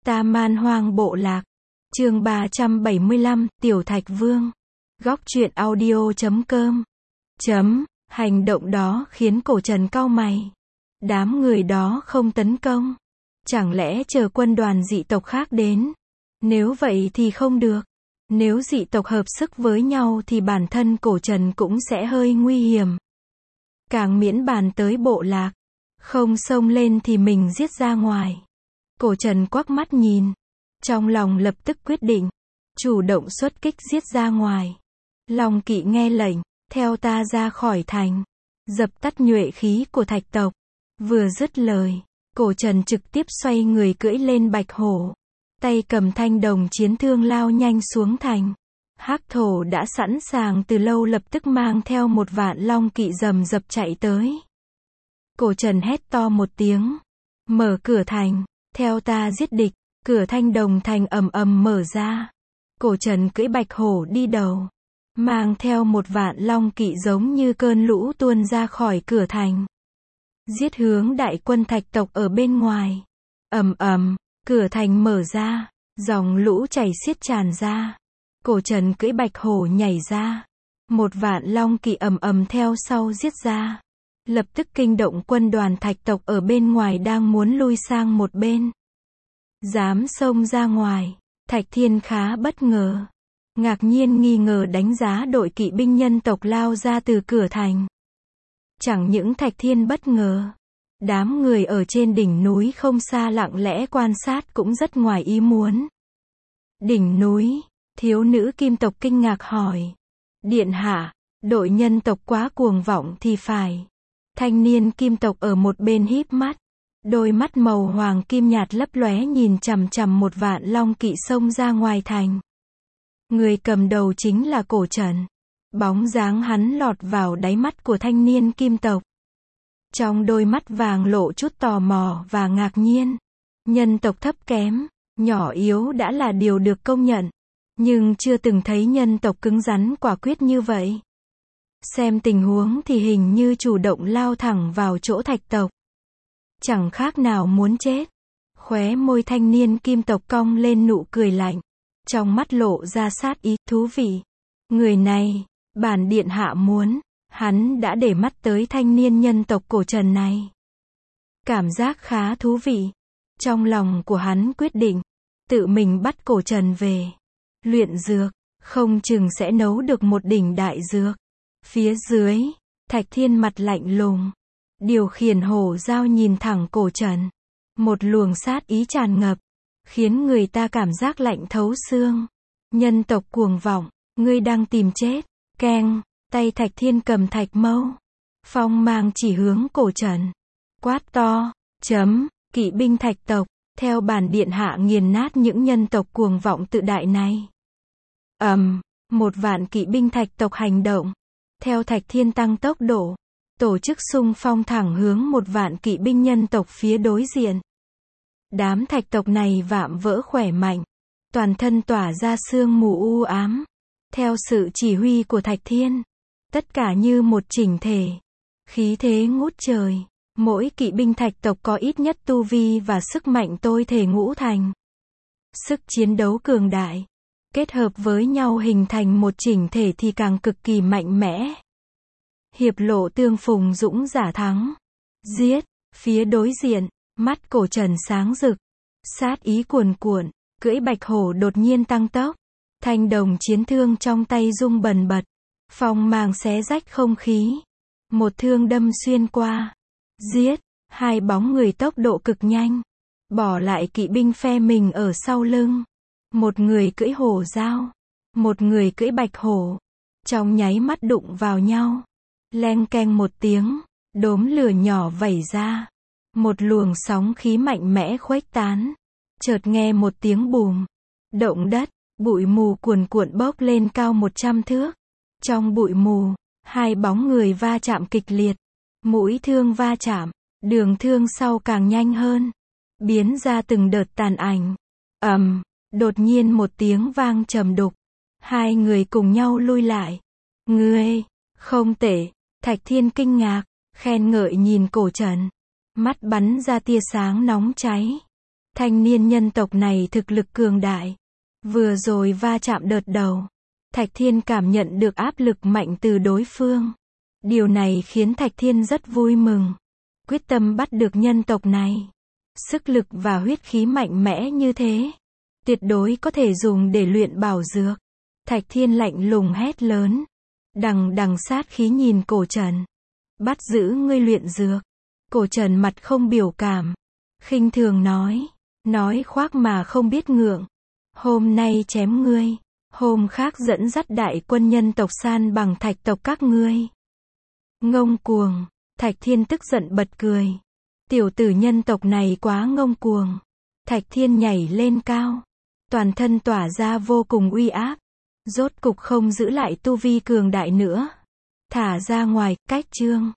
Ta Man Hoang Bộ Lạc. Chương 375, Tiểu Thạch Vương. Góc truyện audio.com. Hành động đó khiến Cổ Trần cau mày. Đám người đó không tấn công. Chẳng lẽ chờ quân đoàn dị tộc khác đến? Nếu vậy thì không được. Nếu dị tộc hợp sức với nhau thì bản thân Cổ Trần cũng sẽ hơi nguy hiểm. Càng miễn bàn tới bộ lạc. Không xông lên thì mình giết ra ngoài. Cổ Trần quắc mắt nhìn. Trong lòng lập tức quyết định. Chủ động xuất kích giết ra ngoài. Long Kỵ nghe lệnh. Theo ta ra khỏi thành. Dập tắt nhuệ khí của thạch tộc. Vừa dứt lời. Cổ Trần trực tiếp xoay người cưỡi lên bạch hổ. Tay cầm thanh đồng chiến thương lao nhanh xuống thành. Hắc thổ đã sẵn sàng từ lâu lập tức mang theo 1.000 long kỵ rầm rập chạy tới. Cổ Trần hét to một tiếng. Mở cửa thành. Theo ta giết địch. Cửa thanh đồng thành ầm ầm mở ra. Cổ Trần cưỡi bạch hổ đi đầu. Mang theo 1.000 long kỵ giống như cơn lũ tuôn ra khỏi cửa thành. Giết hướng đại quân thạch tộc ở bên ngoài. Ầm ầm, cửa thành mở ra. Dòng lũ chảy xiết tràn ra. Cổ Trần cưỡi bạch hổ nhảy ra. 1.000 long kỵ ầm ầm theo sau giết ra. Lập tức kinh động quân đoàn thạch tộc ở bên ngoài đang muốn lui sang một bên. Dám xông ra ngoài. Thạch Thiên khá bất ngờ. Ngạc nhiên nghi ngờ đánh giá đội kỵ binh nhân tộc lao ra từ cửa thành. Chẳng những Thạch Thiên bất ngờ. Đám người ở trên đỉnh núi không xa lặng lẽ quan sát cũng rất ngoài ý muốn. Đỉnh núi, thiếu nữ kim tộc kinh ngạc hỏi. Điện hạ, đội nhân tộc quá cuồng vọng thì phải. Thanh niên kim tộc ở một bên híp mắt. Đôi mắt màu hoàng kim nhạt lấp lóe nhìn chằm chằm 1.000 long kỵ xông ra ngoài thành. Người cầm đầu chính là Cổ Trần. Bóng dáng hắn lọt vào đáy mắt của thanh niên kim tộc. Trong đôi mắt vàng lộ chút tò mò và ngạc nhiên. Nhân tộc thấp kém, nhỏ yếu đã là điều được công nhận. Nhưng chưa từng thấy nhân tộc cứng rắn quả quyết như vậy. Xem tình huống thì hình như chủ động lao thẳng vào chỗ thạch tộc. Chẳng khác nào muốn chết. Khóe môi thanh niên kim tộc cong lên nụ cười lạnh. Trong mắt lộ ra sát ý, thú vị. Người này, bản điện hạ muốn, hắn đã để mắt tới thanh niên nhân tộc Cổ Trần này. Cảm giác khá thú vị. Trong lòng của hắn quyết định, tự mình bắt Cổ Trần về. Luyện dược, không chừng sẽ nấu được một đỉnh đại dược. Phía dưới, Thạch Thiên mặt lạnh lùng. Điều khiển hổ dao nhìn thẳng Cổ Trần. Một luồng sát ý tràn ngập. Khiến người ta cảm giác lạnh thấu xương. Nhân tộc cuồng vọng, ngươi đang tìm chết. Keng, tay Thạch Thiên cầm thạch mâu. Phong mang chỉ hướng Cổ Trần. Quát to, kỵ binh thạch tộc, theo bản điện hạ nghiền nát những nhân tộc cuồng vọng tự đại này. 1.000 kỵ binh thạch tộc hành động. Theo Thạch Thiên tăng tốc độ. Tổ chức xung phong thẳng hướng 1.000 kỵ binh nhân tộc phía đối diện. Đám thạch tộc này vạm vỡ khỏe mạnh. Toàn thân tỏa ra sương mù u ám. Theo sự chỉ huy của Thạch Thiên. Tất cả như một chỉnh thể. Khí thế ngút trời. Mỗi kỵ binh thạch tộc có ít nhất tu vi và sức mạnh tôi thể ngũ thành. Sức chiến đấu cường đại. Kết hợp với nhau hình thành một chỉnh thể thì càng cực kỳ mạnh mẽ. Hiệp lộ tương phùng dũng giả thắng. Giết, phía đối diện, mắt Cổ Trần sáng rực. Sát ý cuồn cuộn, cưỡi bạch hổ đột nhiên tăng tốc. Thanh đồng chiến thương trong tay rung bần bật. Phong mang xé rách không khí. Một thương đâm xuyên qua. Giết, hai bóng người tốc độ cực nhanh. Bỏ lại kỵ binh phe mình ở sau lưng. Một người cưỡi hổ dao. Một người cưỡi bạch hổ. Trong nháy mắt đụng vào nhau. Leng keng một tiếng, đốm lửa nhỏ vẩy ra. Một luồng sóng khí mạnh mẽ khuếch tán. Chợt nghe một tiếng bùm. Động đất, bụi mù cuồn cuộn bốc lên cao 100 thước. Trong bụi mù, hai bóng người va chạm kịch liệt. Mũi thương va chạm, đường thương sau càng nhanh hơn. Biến ra từng đợt tàn ảnh. Đột nhiên một tiếng vang trầm đục. Hai người cùng nhau lui lại. Ngươi, không tệ. Thạch Thiên kinh ngạc, khen ngợi nhìn Cổ Trần. Mắt bắn ra tia sáng nóng cháy. Thanh niên nhân tộc này thực lực cường đại. Vừa rồi va chạm đợt đầu, Thạch Thiên cảm nhận được áp lực mạnh từ đối phương. Điều này khiến Thạch Thiên rất vui mừng. Quyết tâm bắt được nhân tộc này. Sức lực và huyết khí mạnh mẽ như thế, tuyệt đối có thể dùng để luyện bảo dược. Thạch Thiên lạnh lùng hét lớn. Đằng đằng sát khí nhìn Cổ Trần. Bắt giữ ngươi luyện dược. Cổ Trần mặt không biểu cảm. Khinh thường nói khoác mà không biết ngượng. Hôm nay chém ngươi, hôm khác dẫn dắt đại quân nhân tộc san bằng Thạch tộc các ngươi. Ngông cuồng, Thạch Thiên tức giận bật cười. Tiểu tử nhân tộc này quá ngông cuồng. Thạch Thiên nhảy lên cao, toàn thân tỏa ra vô cùng uy áp. Rốt cục không giữ lại tu vi cường đại nữa. Thả ra ngoài, cách chương.